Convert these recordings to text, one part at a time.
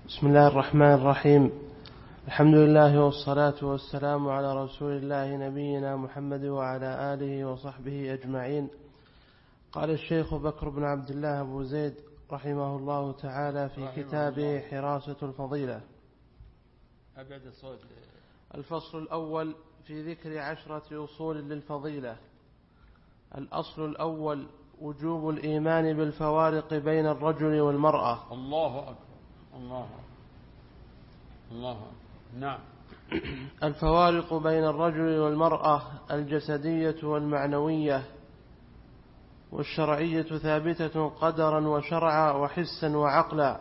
بسم الله الرحمن الرحيم. الحمد لله والصلاة والسلام على رسول الله نبينا محمد وعلى آله وصحبه أجمعين. قال الشيخ بكر بن عبد الله أبو زيد رحمه الله تعالى في كتابه حراسة الفضيلة: الفصل الأول في ذكر 10 أصول للفضيلة. الأصل الأول: وجوب الإيمان بالفوارق بين الرجل والمرأة. الله أكبر، الله الله. نعم. الفوارق بين الرجل والمرأة الجسدية والمعنوية والشرعية ثابتة قدرا وشرعا وحسا وعقلا.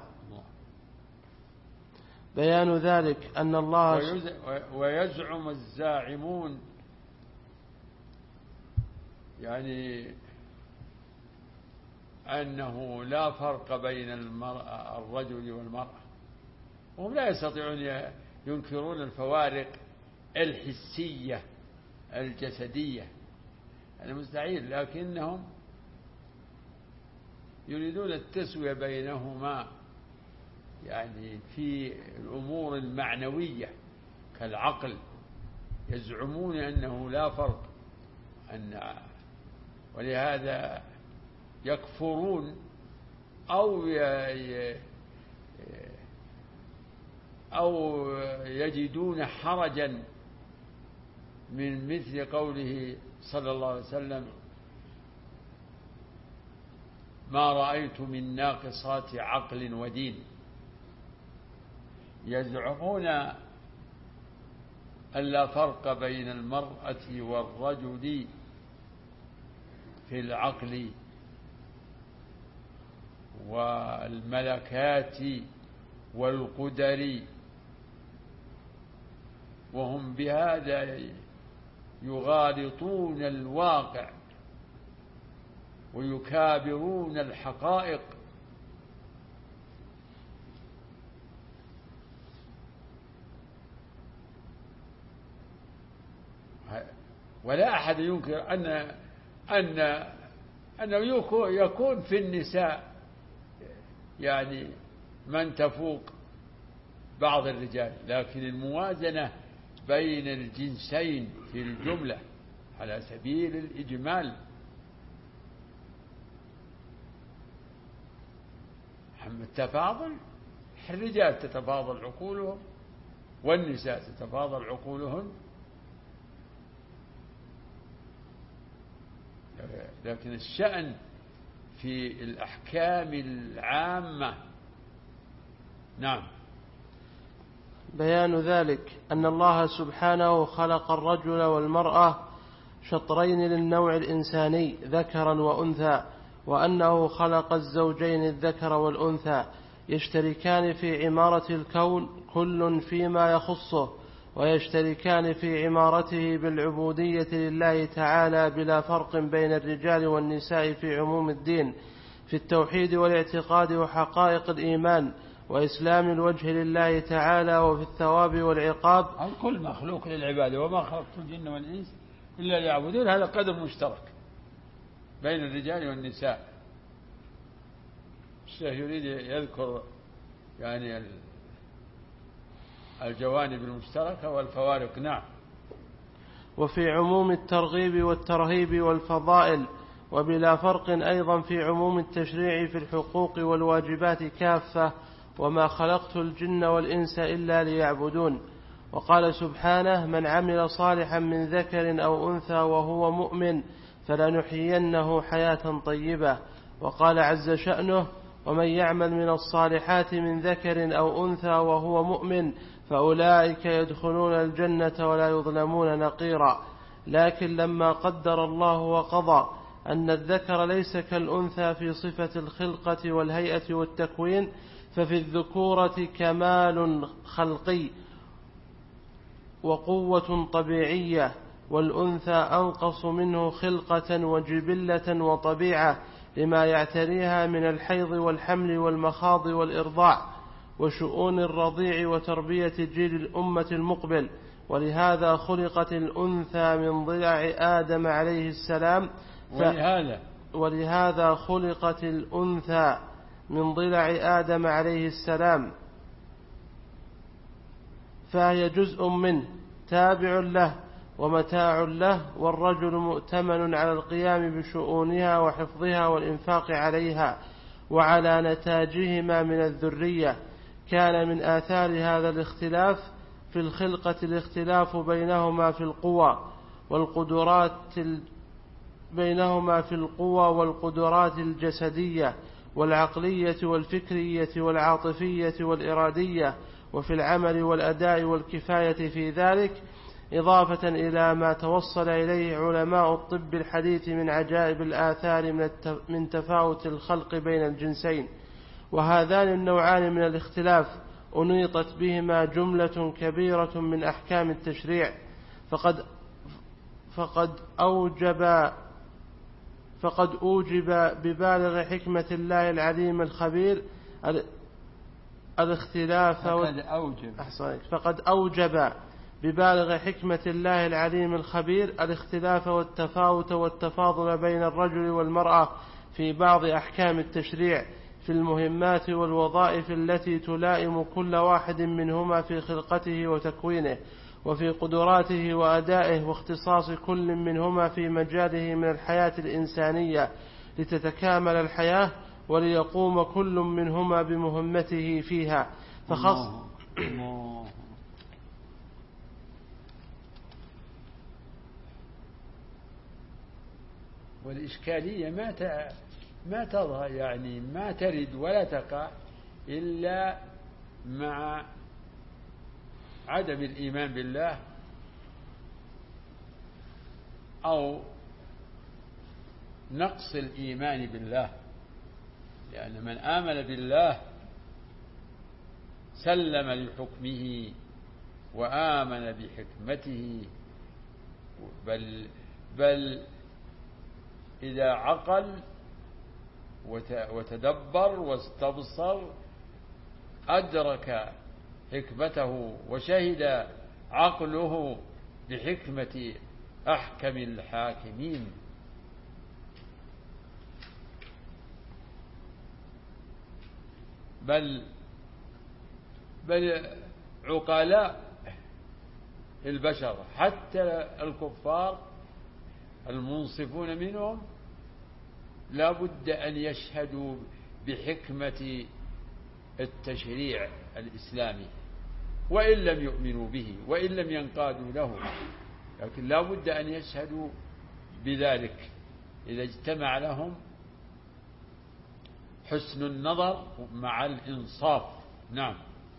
بيان ذلك أن الله ويزعم الزاعمون يعني أنه لا فرق بين الرجل والمرأة، وهم لا يستطيعون ينكرون الفوارق الحسية الجسدية، هذا مستحيل، لكنهم يريدون التسوية بينهما يعني في الأمور المعنوية كالعقل. يزعمون أنه لا فرق، ولهذا يكفرون أو يجدون حرجا من مثل قوله صلى الله عليه وسلم: ما رأيت من ناقصات عقل ودين. يزعمون أن لا فرق بين المرأة والرجل في العقل والملكات والقدر، وهم بهذا يغالطون الواقع ويكابرون الحقائق. ولا أحد ينكر أنه يكون في النساء يعني من تفوق بعض الرجال، لكن الموازنة بين الجنسين في الجملة على سبيل الإجمال. أما التفاضل، الرجال تتفاضل عقولهم والنساء تتفاضل عقولهن، لكن الشأن في الأحكام العامة. نعم. بيان ذلك أن الله سبحانه خلق الرجل والمرأة شطرين للنوع الإنساني ذكرا وأنثى، وأنه خلق الزوجين الذكر والأنثى يشتركان في عمارة الكون كل فيما يخصه، ويشتركان في عمارته بالعبودية لله تعالى بلا فرق بين الرجال والنساء في عموم الدين، في التوحيد والاعتقاد وحقائق الإيمان وإسلام الوجه لله تعالى، وفي الثواب والعقاب. الكل مخلوق للعبادة، وما خلقت الجن والإنس إلا ليعبدون. هذا قدر مشترك بين الرجال والنساء. الشيخ يريد يذكر يعني الجوانب المشتركة والفوارق. نعم. وفي عموم الترغيب والترهيب والفضائل، وبلا فرق أيضا في عموم التشريع في الحقوق والواجبات كافة: وما خلقت الجن والإنس إلا ليعبدون. وقال سبحانه: من عمل صالحا من ذكر أو أنثى وهو مؤمن فلنحيينه حياة طيبة. وقال عز شأنه: ومن يعمل من الصالحات من ذكر أو أنثى وهو مؤمن فأولئك يدخلون الجنة ولا يظلمون نقيرا. لكن لما قدر الله وقضى أن الذكر ليس كالأنثى في صفة الخلقة والهيئة والتكوين، ففي الذكورة كمال خلقي وقوة طبيعية، والأنثى أنقص منه خلقة وجبلة وطبيعة لما يعتريها من الحيض والحمل والمخاض والإرضاع وشؤون الرضيع وتربية جيل الأمة المقبل. ولهذا خلقت الأنثى من ضلع آدم عليه السلام ولهذا خلقت الأنثى من ضلع آدم عليه السلام فهي جزء منه تابع له ومتاع له، والرجل مؤتمن على القيام بشؤونها وحفظها والإنفاق عليها وعلى نتاجهما من الذرية. كان من آثار هذا الاختلاف في الخلقة الاختلاف بينهما في القوى والقدرات الجسدية والعقلية والفكرية والعاطفية والإرادية، وفي العمل والأداء والكفاية في ذلك، إضافة إلى ما توصل إليه علماء الطب الحديث من عجائب الآثار من تفاوت الخلق بين الجنسين. وهذان النوعان من الاختلاف أنيطت بهما جملة كبيرة من أحكام التشريع، فقد أوجب ببالغ حكمة الله العليم الخبير الاختلاف فقد أوجب ببالغ حكمة الله العليم الخبير الاختلاف والتفاوت والتفاضل بين الرجل والمرأة في بعض أحكام التشريع في المهمات والوظائف التي تلائم كل واحد منهما في خلقته وتكوينه وفي قدراته وأدائه، واختصاص كل منهما في مجاله من الحياة الإنسانية لتتكامل الحياة وليقوم كل منهما بمهمته فيها. والإشكالية ما تظهر، يعني ما ترد ولا تقع إلا مع عدم الإيمان بالله أو نقص الإيمان بالله. لأن من آمن بالله سلم لحكمه وآمن بحكمته، بل إذا عقل وتدبر واستبصر أدرك حكمته وشهد عقله بحكمة أحكم الحاكمين. بل عقلاء البشر حتى الكفار المنصفون منهم لا بد أن يشهدوا بحكمة التشريع الإسلامي وإن لم يؤمنوا به وإن لم ينقادوا له، لكن لا بد أن يشهدوا بذلك إذا اجتمع لهم حسن النظر مع الإنصاف. نعم.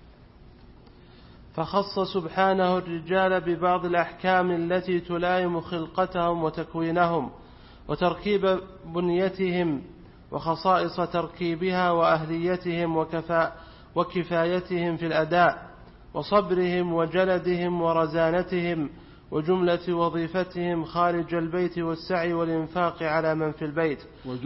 فخص سبحانه الرجال ببعض الأحكام التي تلائم خلقتهم وتكوينهم وتركيب بنيتهم وخصائص تركيبها وأهليتهم وكفايتهم في الأداء وصبرهم وجلدهم ورزانتهم وجملة وظيفتهم خارج البيت والسعي والإنفاق على من في البيت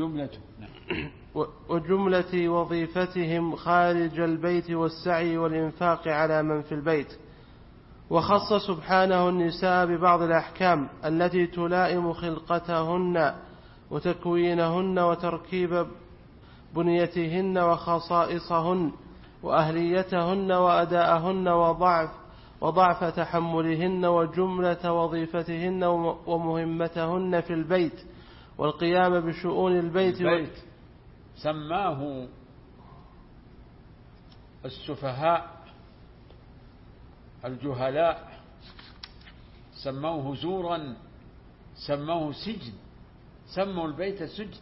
وجملة وظيفتهم خارج البيت والسعي والإنفاق على من في البيت. وخص سبحانه النساء ببعض الأحكام التي تلائم خلقتهن وتكوينهن وتركيب بنيتهن وخصائصهن وأهليتهن وأداءهن وضعف تحملهن وجملة وظيفتهن ومهمتهن في البيت والقيام بشؤون البيت سماه السفهاء الجهلاء، سموه زورا، سموه سجن، سموا البيت سجن.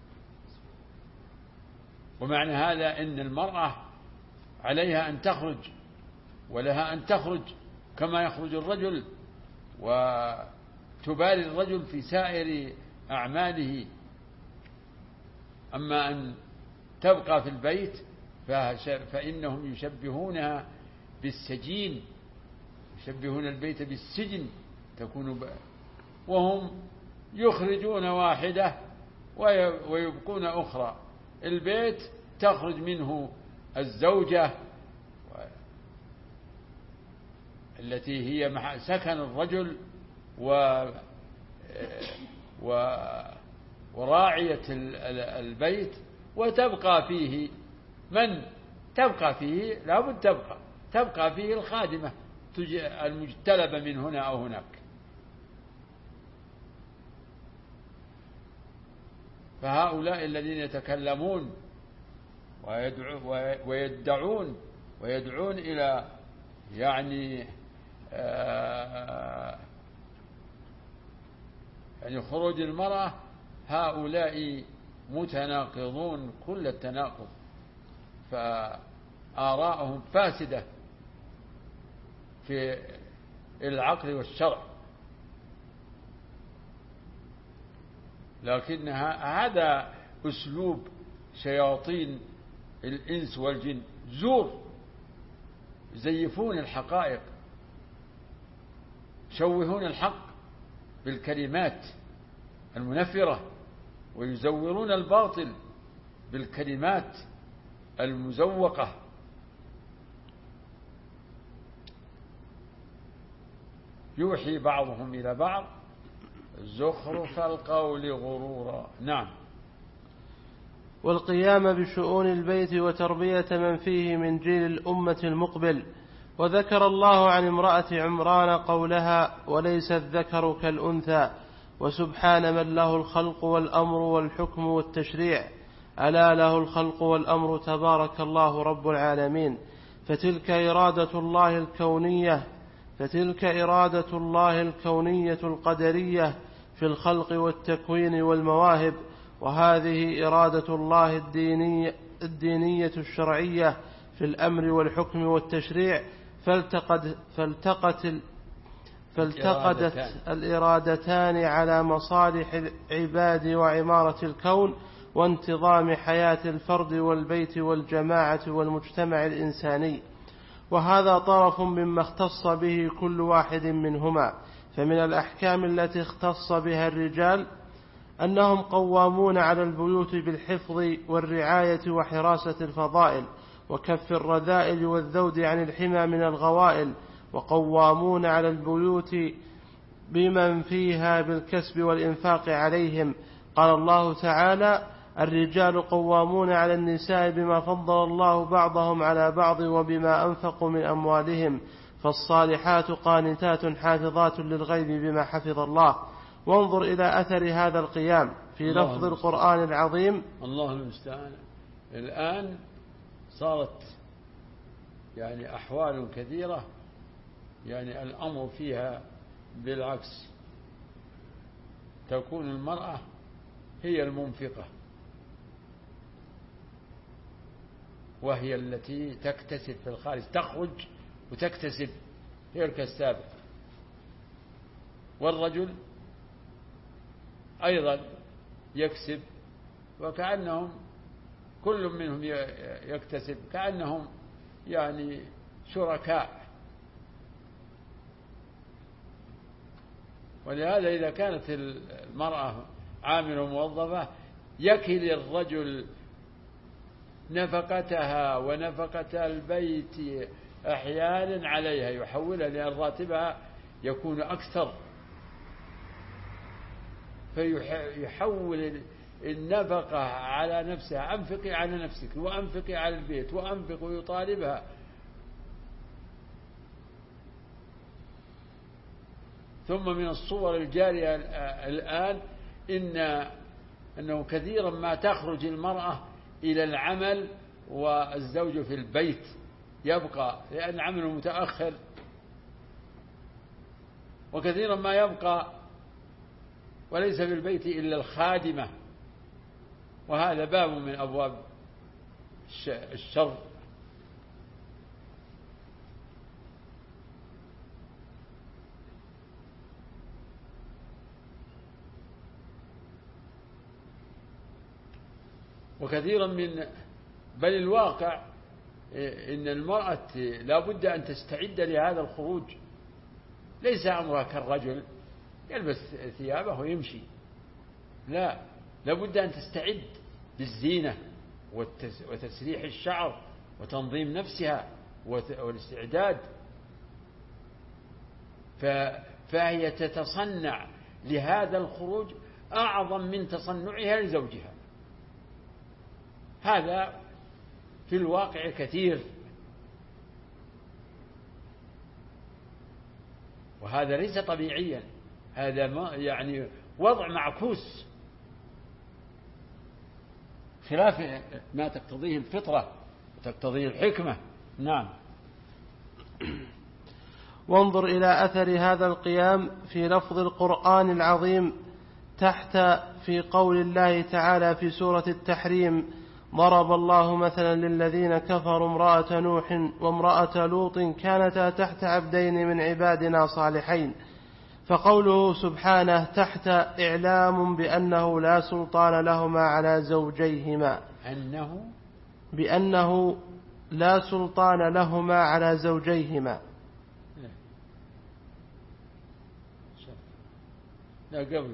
ومعنى هذا أن المرأة عليها أن تخرج ولها أن تخرج كما يخرج الرجل، وتبالي الرجل في سائر أعماله. أما أن تبقى في البيت فإنهم يشبهونها بالسجين، يشبهون البيت بالسجن تكون وهم يخرجون واحدة ويبقون أخرى. البيت تخرج منه الزوجة التي هي سكن الرجل وراعية البيت، وتبقى فيه من تبقى فيه، لا بد تبقى فيه الخادمة المجتلبة من هنا أو هناك. فهؤلاء الذين يتكلمون ويدعون إلى يعني خروج المرأة، هؤلاء متناقضون كل التناقض، فآراءهم فاسدة في العقل والشرع. لكن هذا أسلوب شياطين الإنس والجن، زور، يزيفون الحقائق، يشوهون الحق بالكلمات المنفرة، ويزورون الباطل بالكلمات المزوقة. يوحي بعضهم إلى بعض زخرف القول غرورا. نعم. والقيام بشؤون البيت وتربية من فيه من جيل الأمة المقبل. وذكر الله عن امرأة عمران قولها: وليس الذكر كالأنثى، وسبحان من له الخلق والأمر والحكم والتشريع، ألا له الخلق والأمر تبارك الله رب العالمين. فتلك إرادة الله الكونية القدرية في الخلق والتكوين والمواهب، وهذه إرادة الله الدينية الشرعية في الأمر والحكم والتشريع. فالتقت الإرادتان على مصالح العباد وعمارة الكون وانتظام حياة الفرد والبيت والجماعة والمجتمع الإنساني، وهذا طرف مما اختص به كل واحد منهما. فمن الأحكام التي اختص بها الرجال أنهم قوامون على البيوت بالحفظ والرعاية وحراسة الفضائل وكف الرذائل والذود عن الحمى من الغوائل، وقوامون على البيوت بمن فيها بالكسب والإنفاق عليهم. قال الله تعالى: الرجال قوامون على النساء بما فضل الله بعضهم على بعض وبما أنفقوا من أموالهم، فالصالحات قانتات حافظات للغيب بما حفظ الله. وانظر إلى أثر هذا القيام في لفظ القرآن العظيم. الله المستعان. الآن صارت أحوال كثيرة الأمر فيها بالعكس، تكون المرأة هي المنفقة، وهي التي تكتسب في الخارج، تخرج وتكتسب، هي الكسابة. والرجل أيضا يكسب، وكأنهم كل منهم يكتسب، كأنهم شركاء. ولهذا إذا كانت المرأة عاملة موظفة يكل الرجل نفقتها ونفقة البيت أحيانا عليها، يحولها، لأن راتبها يكون أكثر، فيحول النفقة على نفسها: أنفقي على نفسك، وأنفقي على البيت، وأنفق، ويطالبها. ثم من الصور الجارية الآن أنه كثيرا ما تخرج المرأة إلى العمل والزوج في البيت يبقى، لأن عمله متأخر، وكثيرا ما يبقى وليس في البيت إلا الخادمة، وهذا باب من أبواب الشر. وكثيرا بل الواقع إن المرأة لا بد أن تستعد لهذا الخروج. ليس أمرها كالرجل يلبس ثيابه ويمشي، لا بد أن تستعد بالزينة وتسريح الشعر وتنظيم نفسها والاستعداد. فهي تتصنع لهذا الخروج أعظم من تصنعها لزوجها. هذا في الواقع كثير. وهذا ليس طبيعيا، هذا يعني وضع معكوس خلاف ما تقتضيه الفطرة وتقتضيه الحكمة. نعم. وانظر إلى أثر هذا القيام في لفظ القرآن العظيم تحت في قول الله تعالى في سورة التحريم: ضرب الله مثلا للذين كفروا امرأة نوح وامرأة لوط كانتا تحت عبدين من عبادنا صالحين. فقوله سبحانه تحت إعلام بأنه لا سلطان لهما على زوجيهما، بأنه لا سلطان لهما على زوجيهما. لا قبل.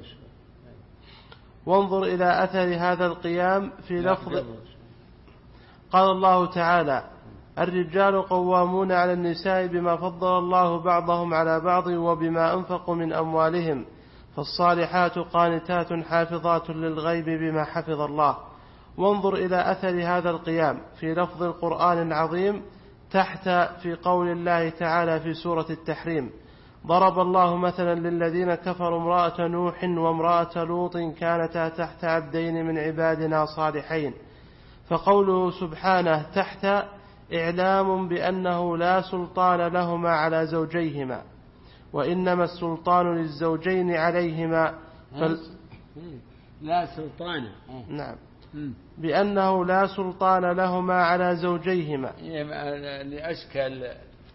وانظر إلى أثر هذا القيام في لفظ. قال الله تعالى: الرجال قوامون على النساء بما فضل الله بعضهم على بعض وبما أنفقوا من أموالهم، فالصالحات قانتات حافظات للغيب بما حفظ الله. وانظر إلى أثر هذا القيام في لفظ القرآن العظيم تحت في قول الله تعالى في سورة التحريم: ضرب الله مثلا للذين كفروا امرأة نوح وامرأة لوط كانتا تحت عبدين من عبادنا صالحين. فقوله سبحانه تحت إعلام بأنه لا سلطان لهما على زوجيهما، وإنما السلطان للزوجين عليهما لا سلطان. نعم. بأنه لا سلطان لهما على زوجيهما لأشكال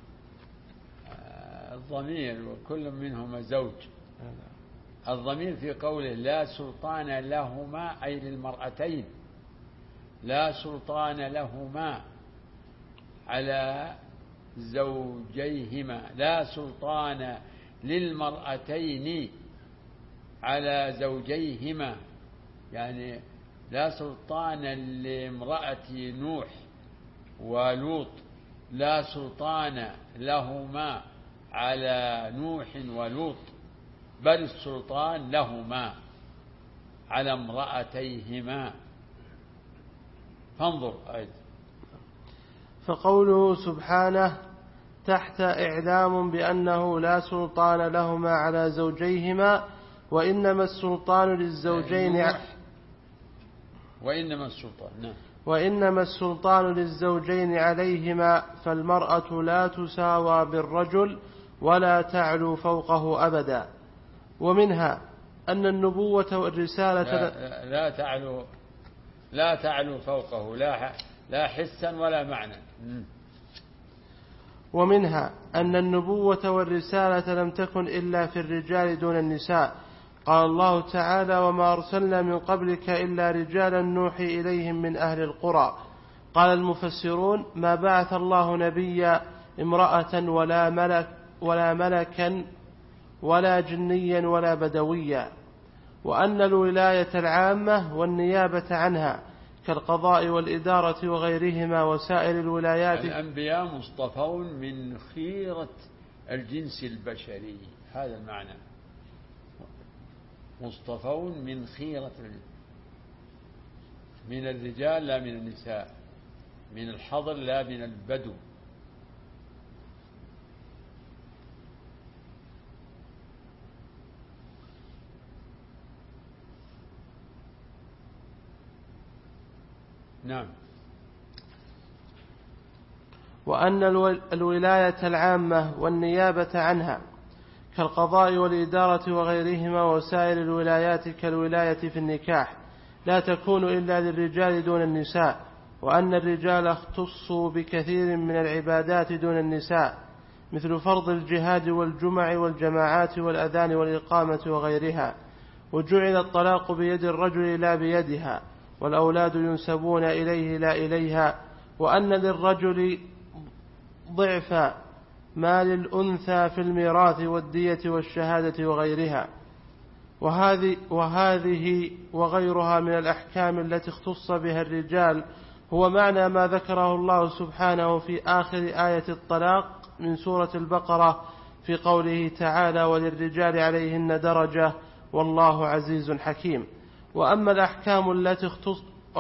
الضمير وكل منهما زوج. الضمير في قوله لا سلطان لهما أي للمرأتين، لا سلطان لهما على زوجيهما، لا سلطان للمرأتين على زوجيهما، يعني لا سلطان لامرأة نوح ولوط، لا سلطان لهما على نوح ولوط، بل السلطان لهما على امرأتيهما. فانظر أيضا. فقوله سبحانه تحت إعلام بأنه لا سلطان لهما على زوجيهما، وإنما السلطان للزوجين وإنما السلطان للزوجين عليهما، فالمرأة لا تساوى بالرجل ولا تعلو فوقه أبدا. ومنها أن النبوة والرسالة لا تعلو فوقه لا حسا ولا معنى. ومنها أن النبوة والرسالة لم تكن إلا في الرجال دون النساء. قال الله تعالى: وما أرسلنا من قبلك إلا رجالا نوحي إليهم من أهل القرى. قال المفسرون: ما بعث الله نبيا امرأة ولا ملكا ولا جنيا ولا بدويا. وأن الولاية العامة والنيابة عنها كالقضاء والإدارة وغيرهما وسائر الولايات. الأنبياء مصطفون من خيرة الجنس البشري، هذا المعنى، مصطفون من خيرة من الرجال لا من النساء، من الحضر لا من البدو. نعم. وأن الولاية العامة والنيابة عنها كالقضاء والإدارة وغيرهما وسائر الولايات كالولاية في النكاح لا تكون إلا للرجال دون النساء. وأن الرجال اختصوا بكثير من العبادات دون النساء، مثل فرض الجهاد والجمع والجماعات والأذان والإقامة وغيرها. وجعل الطلاق بيد الرجل لا بيدها، والأولاد ينسبون إليه لا إليها. وأن للرجل ضعف ما للأنثى في الميراث والدية والشهادة وغيرها. وهذه وغيرها من الأحكام التي اختص بها الرجال هو معنى ما ذكره الله سبحانه في آخر آية الطلاق من سورة البقرة في قوله تعالى: وللرجال عليهن درجة والله عزيز حكيم. وأما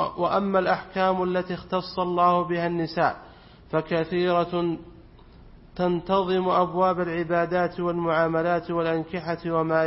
الأحكام التي اختص الله بها النساء فكثيرة تنتظم أبواب العبادات والمعاملات والأنكحة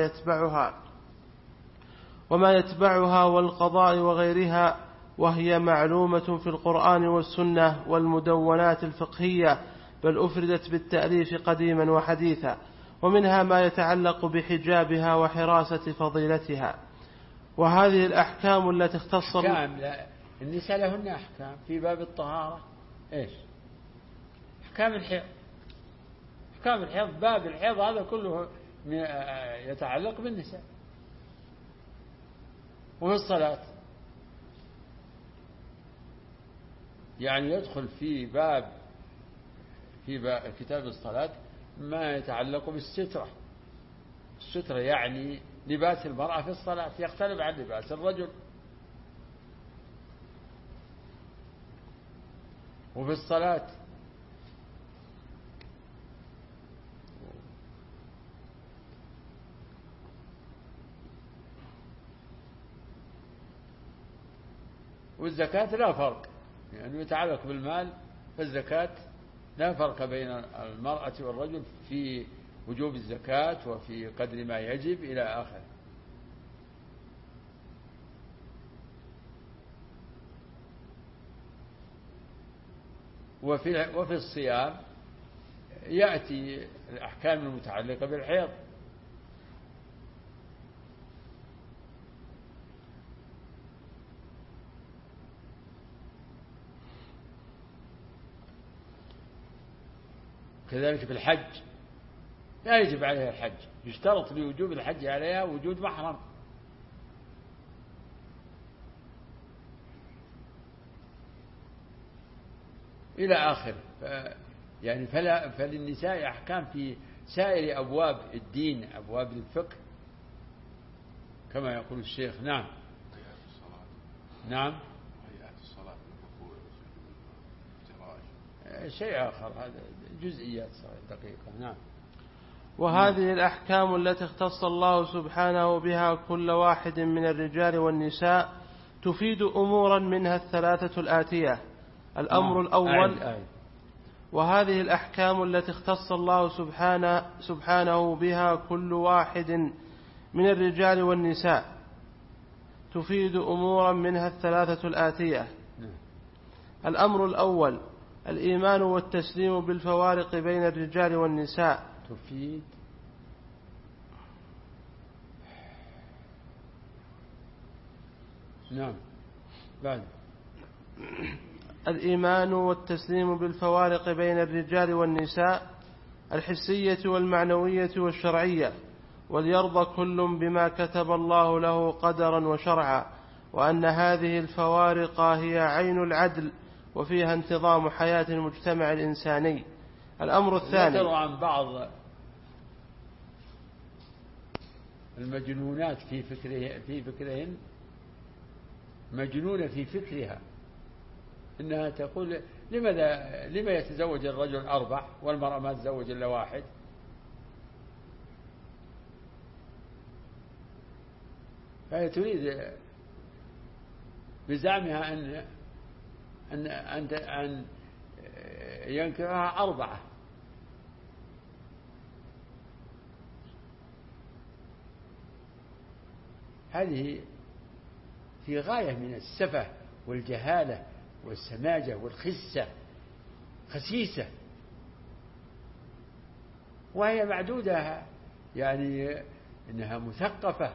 وما يتبعها والقضاء وغيرها، وهي معلومة في القرآن والسنة والمدونات الفقهية، بل أفردت بالتأليف قديما وحديثا. ومنها ما يتعلق بحجابها وحراسة فضيلتها. وهذه الأحكام التي اختص النساء لهن أحكام في باب الطهارة. إيش أحكام الحيض؟ أحكام الحيض، باب الحيض هذا كله يتعلق بالنساء. وفي الصلاة يعني يدخل في باب كتاب الصلاة ما يتعلق بالسترة. السترة يعني لباس المرأة في الصلاة يختلف عن لباس الرجل. وفي الصلاة والزكاة لا فرق، يعني يتعلق بالمال. فالزكاة لا فرق بين المرأة والرجل في وجوب الزكاة وفي قدر ما يجب إلى آخره. وفي الصيام يأتي الأحكام المتعلقة بالحيض. كذلك في الحج لا يجب عليها الحج، يشترط لوجوب الحج عليها وجود محرم. إلى آخر. يعني فللنساء أحكام في سائر أبواب الدين، أبواب الفقه كما يقول الشيخ. نعم. نعم. شيء آخر، هذا جزئيات دقيقة. نعم. وهذه الأحكام التي اختص الله سبحانه بها كل واحد من الرجال والنساء تفيد أمورا منها الثلاثة الآتية. الأمر الأول: وهذه الأحكام التي اختص الله سبحانه بها كل واحد من الرجال والنساء تفيد أمورا منها الثلاثة الآتية. الأمر الأول: الإيمان والتسليم بالفوارق بين الرجال والنساء. تفيد نعم. بعد الإيمان والتسليم بالفوارق بين الرجال والنساء الحسية والمعنوية والشرعية، وليرضى كل بما كتب الله له قدرا وشرعا، وأن هذه الفوارق هي عين العدل وفيها انتظام حياة المجتمع الإنساني. الأمر الثاني: ذكروا عن بعض المجنونات في فكرهن، مجنونة في فكرها، إنها تقول لما يتزوج الرجل 4 والمرأة ما تتزوج إلا 1؟ فهي تريد بزعمها أن ينكرها 4. هذه في غاية من السفه والجهالة والسماجة والخسة، خسيسة، وهي معدودة يعني إنها مثقفة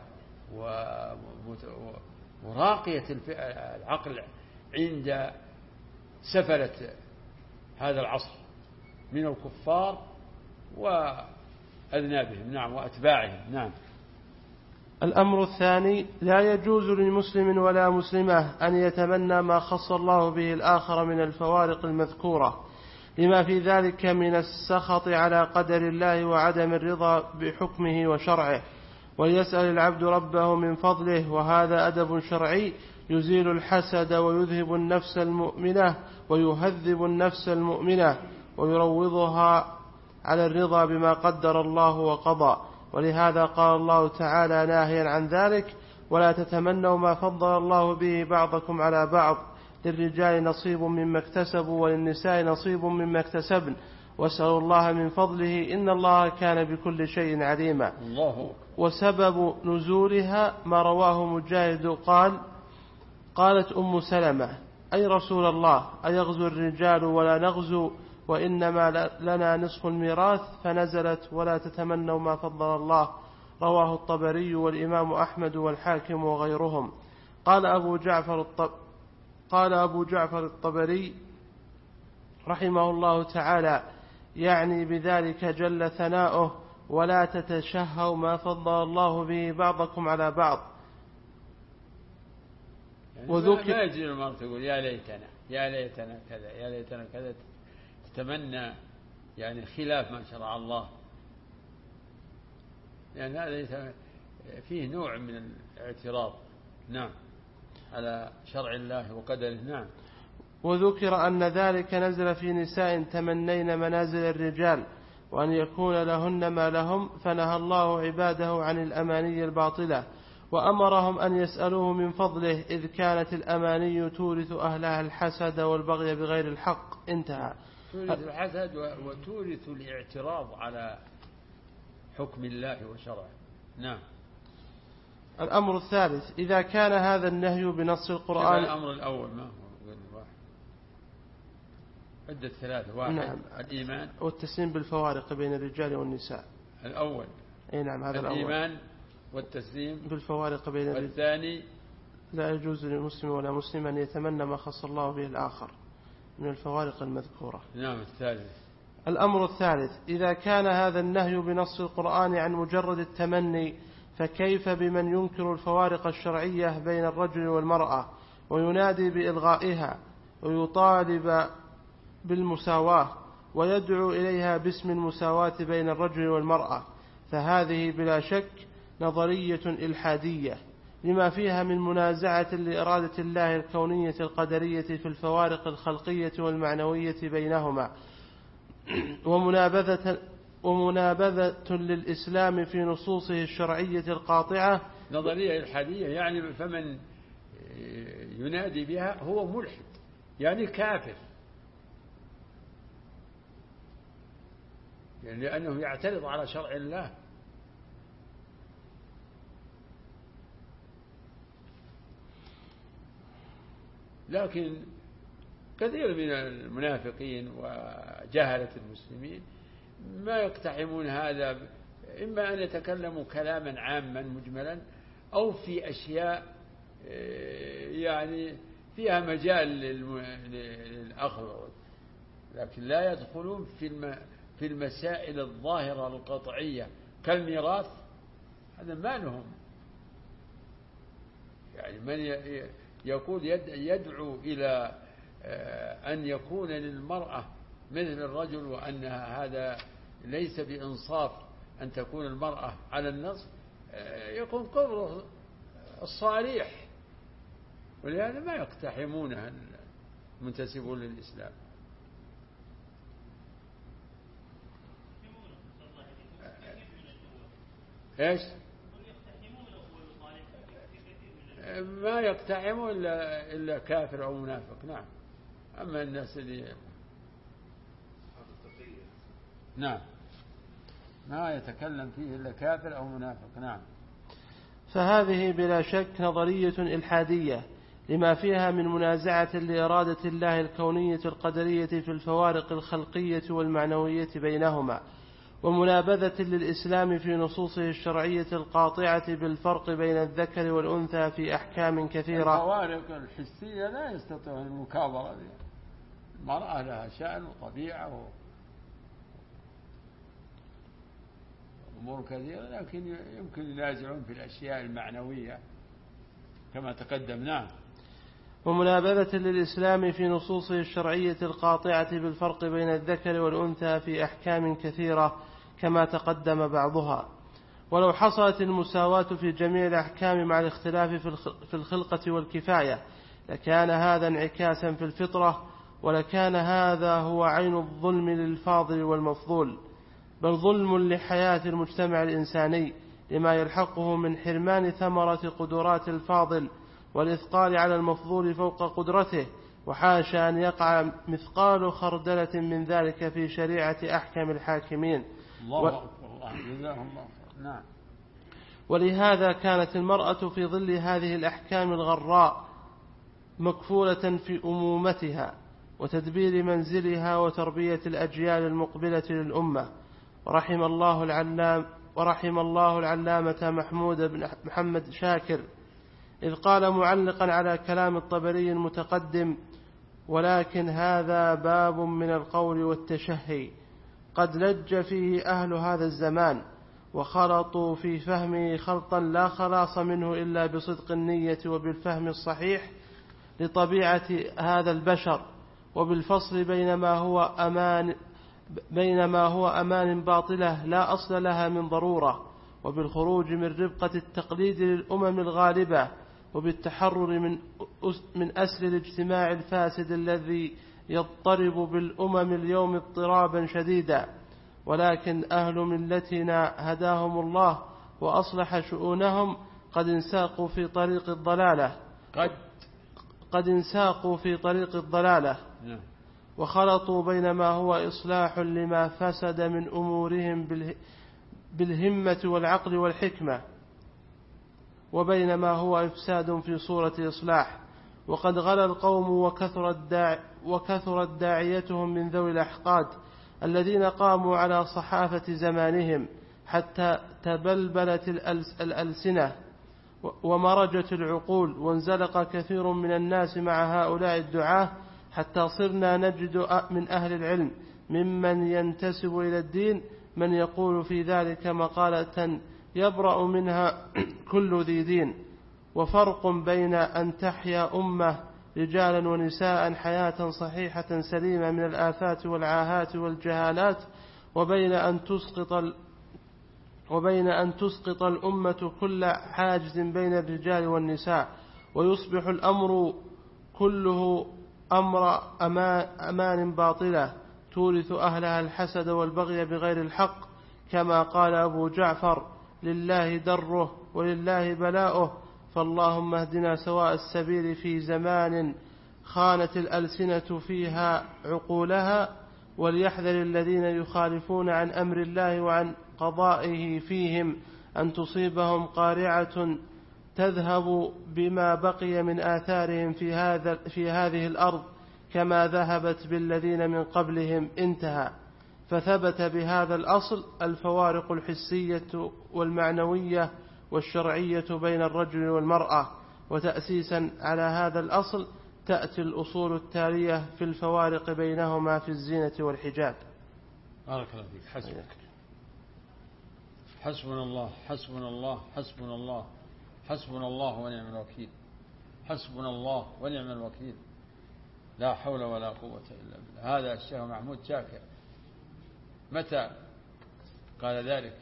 وراقية العقل عند سفلة هذا العصر من الكفار وأذنابهم. نعم. وأتباعهم. نعم. الأمر الثاني: لا يجوز للمسلم ولا مسلمة أن يتمنى ما خص الله به الآخر من الفوارق المذكورة، لما في ذلك من السخط على قدر الله وعدم الرضا بحكمه وشرعه، وليسأل العبد ربه من فضله، وهذا أدب شرعي يزيل الحسد ويذهب النفس المؤمنة ويهذب النفس المؤمنة ويروضها على الرضا بما قدر الله وقضى. ولهذا قال الله تعالى ناهيا عن ذلك: ولا تتمنوا ما فضل الله به بعضكم على بعض، للرجال نصيب مما اكتسبوا وللنساء نصيب مما اكتسبن، واسألوا الله من فضله إن الله كان بكل شيء عليما. الله. وسبب نزولها ما رواه مجاهد قال: قالت أم سلمة: أي رسول الله، أيغزو الرجال ولا نغزو وإنما لنا نصف الميراث، فنزلت: ولا تتمنوا ما فضل الله. رواه الطبري والإمام أحمد والحاكم وغيرهم. قال أبو جعفر الطبري رحمه الله تعالى يعني بذلك جل ثناؤه: ولا تتشهوا ما فضل الله به بعضكم على بعض. يعني ما يجري المرء تقول يا ليتنا كذا يا ليتنا كذا، تتمنى يعني خلاف ما شرع الله، يعني هذا فيه نوع من الاعتراض نعم على شرع الله وقدره. نعم. وذكر أن ذلك نزل في نساء تمنين منازل الرجال وأن يكون لهن ما لهم، فنهى الله عباده عن الأماني الباطلة وأمرهم أن يسألوه من فضله، إذ كانت الأماني تورث أهلها الحسد والبغي بغير الحق. انتهى. تورث الحسد وتورث الاعتراض على حكم الله وشرعه. نعم. الأمر الثالث: إذا كان هذا النهي بنص القرآن. الأمر الأول ما هو واحد، عدة ثلاثة. واحد نعم. الإيمان والتسليم بالفوارق بين الرجال والنساء. الأول. أي نعم، هذا الإيمان والتسليم بالفوارق بين الرجال. والثاني: لا يجوز للمسلم ولا مسلم أن يتمنى ما خص الله به الآخر من الفوارق المذكورة. نعم. الثالث. الأمر الثالث: إذا كان هذا النهي بنص القرآن عن مجرد التمني، فكيف بمن ينكر الفوارق الشرعية بين الرجل والمرأة وينادي بإلغائها ويطالب بالمساواة ويدعو إليها باسم المساواة بين الرجل والمرأة؟ فهذه بلا شك نظرية إلحادية لما فيها من منازعة لإرادة الله الكونية القدرية في الفوارق الخلقية والمعنوية بينهما، ومنابذة للإسلام في نصوصه الشرعية القاطعة. نظرية إلحادية يعني فمن ينادي بها هو ملحد، يعني كافر، يعني لأنه يعترض على شرع الله. لكن كثير من المنافقين وجهلة المسلمين ما يقتحمون هذا، إما أن يتكلموا كلاما عاما مجملا أو في أشياء يعني فيها مجال للأخذ، لكن لا يدخلون في المسائل الظاهرة القطعية كالميراث. هذا ما لهم، يعني من يقول يدعو إلى أن يكون للمرأة مثل الرجل وأنها هذا ليس بإنصاف أن تكون المرأة على النصف، يكون قبره الصريح، ولهذا ما يقتحمونها المنتسبون للإسلام. إيش؟ ما يقتحمون إلا كافر أو منافق. نعم. أما الناس اللي نعم ما يتكلم فيه إلا كافر أو منافق. نعم. فهذه بلا شك نظرية إلحادية لما فيها من منازعة لإرادة الله الكونية القدرية في الفوارق الخلقية والمعنوية بينهما، ومنابذة للإسلام في نصوصه الشرعية القاطعة بالفرق بين الذكر والأنثى في أحكام كثيرة. الفوارق الحسية لا يستطيع المكابرة بها. المرأة لها شأن وطبيعة وأمور كثيرة، لكن يمكن ينازعون في الأشياء المعنوية كما تقدم. نعم. ومنابذة للإسلام في نصوصه الشرعية القاطعة بالفرق بين الذكر والأنثى في أحكام كثيرة كما تقدم بعضها. ولو حصلت المساواة في جميع الأحكام مع الاختلاف في الخلقة والكفاية لكان هذا انعكاسا في الفطرة، ولكان هذا هو عين الظلم للفاضل والمفضول، بل ظلم لحياة المجتمع الإنساني لما يلحقه من حرمان ثمرة قدرات الفاضل والإثقال على المفضول فوق قدرته، وحاشا أن يقع مثقال خردلة من ذلك في شريعة أحكم الحاكمين. الله أكبر، الله جزاهم الله خير. نعم. ولهذا كانت المرأة في ظل هذه الأحكام الغراء مكفولة في أمومتها وتدبير منزلها وتربية الأجيال المقبلة للأمة. ورحم الله العلامة محمود بن محمد شاكر إذ قال معلقا على كلام الطبري المتقدم: ولكن هذا باب من القول والتشهي قد لج فيه أهل هذا الزمان وخلطوا في فهمه خلطا لا خلاص منه إلا بصدق النية وبالفهم الصحيح لطبيعة هذا البشر، وبالفصل بين ما هو أمان باطلة لا أصل لها من ضرورة، وبالخروج من ربقة التقليد للأمم الغالبة، وبالتحرر من أسر الاجتماع الفاسد الذي يضطرب بالأمم اليوم اضطرابا شديدا. ولكن أهل ملتنا هداهم الله وأصلح شؤونهم قد انساقوا في طريق الضلالة وخلطوا بين ما هو إصلاح لما فسد من أمورهم بالهمة والعقل والحكمة، وبين ما هو إفساد في صورة إصلاح. وقد غلا القوم وكثرت داعيتهم من ذوي الأحقاد الذين قاموا على صحافة زمانهم حتى تبلبلت الألسنة ومرجت العقول، وانزلق كثير من الناس مع هؤلاء الدعاة حتى صرنا نجد من أهل العلم ممن ينتسب إلى الدين من يقول في ذلك مقالة يبرأ منها كل ذي دين. وفرق بين أن تحيا أمة رجالا ونساء حياة صحيحة سليمة من الآفات والعاهات والجهالات، وبين أن تسقط الأمة كل حاجز بين الرجال والنساء، ويصبح الأمر كله أمر أمان باطلة تورث أهلها الحسد والبغي بغير الحق، كما قال أبو جعفر: لله دره ولله بلاؤه، فاللهم اهدنا سواء السبيل في زمان خانت الألسنة فيها عقولها، وليحذر الذين يخالفون عن أمر الله وعن قضائه فيهم أن تصيبهم قارعة تذهب بما بقي من آثارهم في هذه الأرض كما ذهبت بالذين من قبلهم. انتهى. فثبت بهذا الأصل الفوارق الحسية والمعنوية والشرعية بين الرجل والمرأة، وتأسيسا على هذا الأصل تأتي الأصول التالية في الفوارق بينهما في الزينة والحجاب. بارك الله فيك. حسبنا الله حسبنا الله حسبنا الله حسبنا الله ونعم الوكيل. حسبنا الله ونعم الوكيل. لا حول ولا قوة إلا بالله. هذا الشيخ محمود شاكر متى قال ذلك؟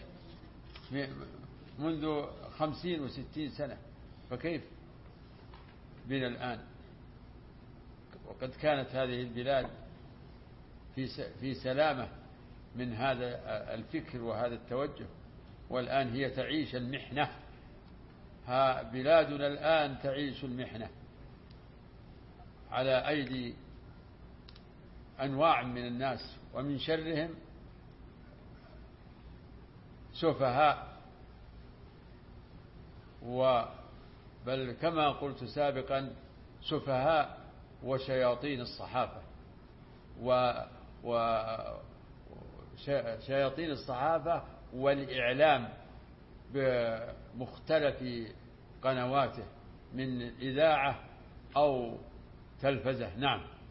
منذ 50 و60 سنة، فكيف بنا الآن؟ وقد كانت هذه البلاد في سلامة من هذا الفكر وهذا التوجه، والآن هي تعيش المحنة. بلادنا الآن تعيش المحنة على أيدي أنواع من الناس، ومن شرهم سفهاء، بل كما قلت سابقا سفهاء وشياطين الصحافة وشياطين الصحافة والإعلام بمختلف قنواته من إذاعة أو تلفزة. نعم.